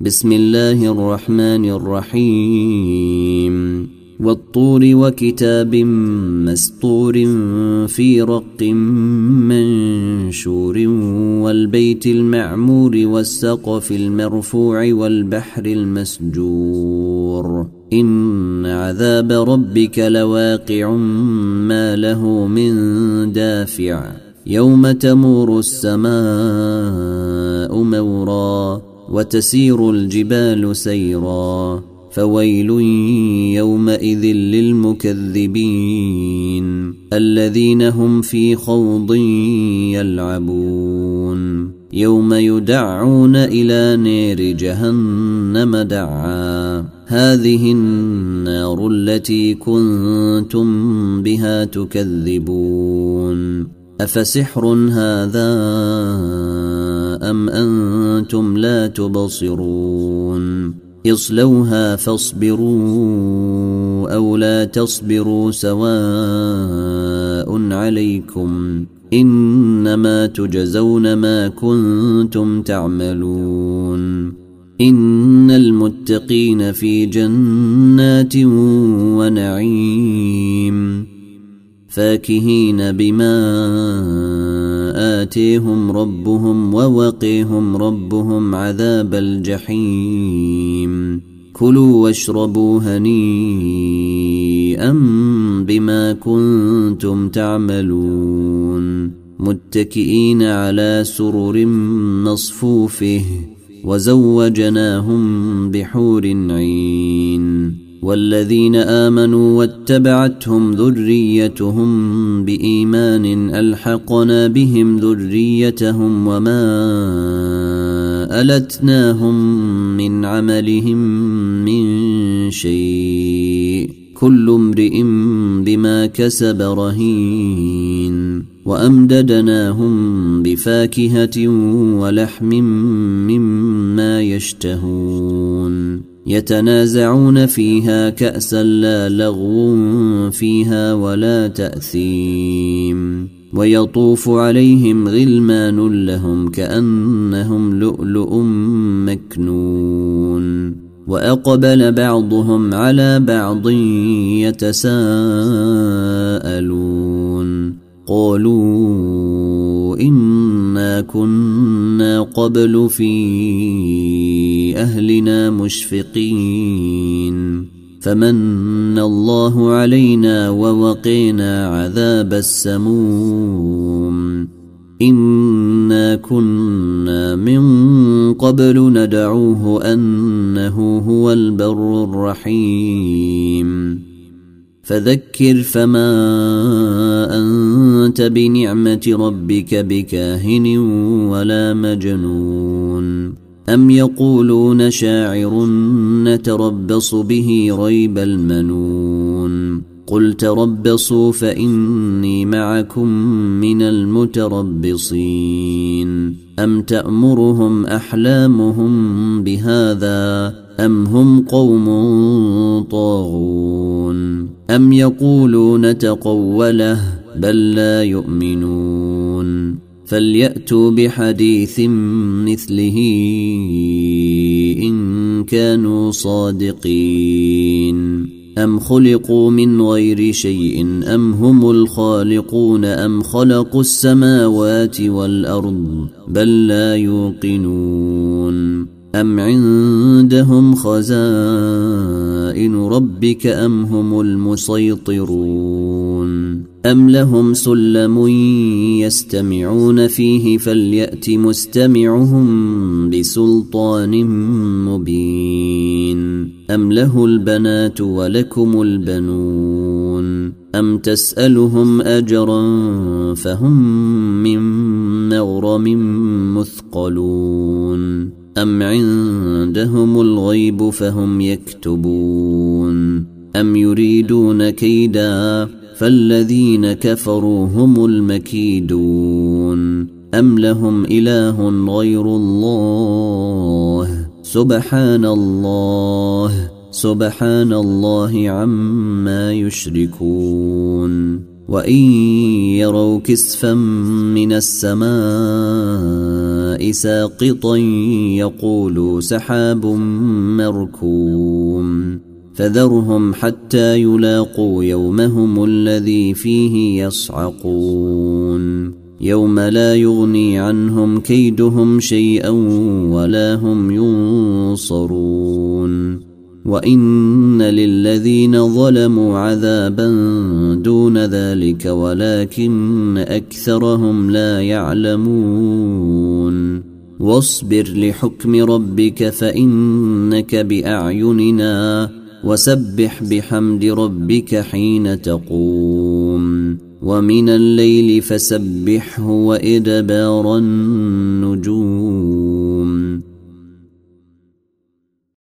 بسم الله الرحمن الرحيم والطور وكتاب مسطور في رق منشور والبيت المعمور والسقف المرفوع والبحر المسجور إن عذاب ربك لواقع ما له من دافع يوم تمور السماء مورا وتسير الجبال سيرا فويل يومئذ للمكذبين الذين هم في خوض يلعبون يوم يدعون إلى نار جهنم دعا هذه النار التي كنتم بها تكذبون أفسحر هذا أم أنتم لا تبصرون اصلوها فاصبروا أو لا تصبروا سواء عليكم إنما تجزون ما كنتم تعملون إن المتقين في جنات ونعيم فاكهين بما آتيهم ربهم ووقيهم ربهم عذاب الجحيم كلوا واشربوا هنيئا بما كنتم تعملون متكئين على سرر مصفوفه وزوجناهم بحور عين والذين آمنوا واتبعتهم ذريتهم بإيمان ألحقنا بهم ذريتهم وما ألتناهم من عملهم من شيء كل امرئ بما كسب رهين وأمددناهم بفاكهة ولحم مما يشتهون يتنازعون فيها كأسا لا لغو فيها ولا تأثيم ويطوف عليهم غلمان لهم كأنهم لؤلؤ مكنون وأقبل بعضهم على بعض يتساءلون قالوا إنا كنا قبل في أهلنا مشفقين فمن الله علينا ووقينا عذاب السموم إنا كنا من قبل ندعوه أنه هو البر الرحيم فذكر فما أنت بنعمة ربك بكاهن ولا مجنون أم يقولون شاعر نتربص به ريب المنون قل تربصوا فإني معكم من المتربصين أم تأمرهم أحلامهم بهذا أم هم قوم طاغون أم يقولون تقوله بل لا يؤمنون فليأتوا بحديث مثله إن كانوا صادقين أم خلقوا من غير شيء أم هم الخالقون أم خلقوا السماوات والأرض بل لا يوقنون أم عندهم خزائن ربك أم هم المسيطرون أم لهم سلم يستمعون فيه فليأت مستمعهم بسلطان مبين أم له البنات ولكم البنون أم تسألهم أجرا فهم من مغرم مثقلون أم عندهم الغيب فهم يكتبون أم يريدون كيدا فالذين كفروا هم المكيدون أم لهم إله غير الله سبحان الله عما يشركون وإن يروا كسفا من السماء السماء ساقطا يقول سحاب مركوم فذرهم حتى يلاقوا يومهم الذي فيه يصعقون يوم لا يغني عنهم كيدهم شيئا ولا هم ينصرون وإن للذين ظلموا عذابا دون ذلك ولكن أكثرهم لا يعلمون واصبر لحكم ربك فإنك بأعيننا وسبح بحمد ربك حين تقوم ومن الليل فسبحه وإدبار النجوم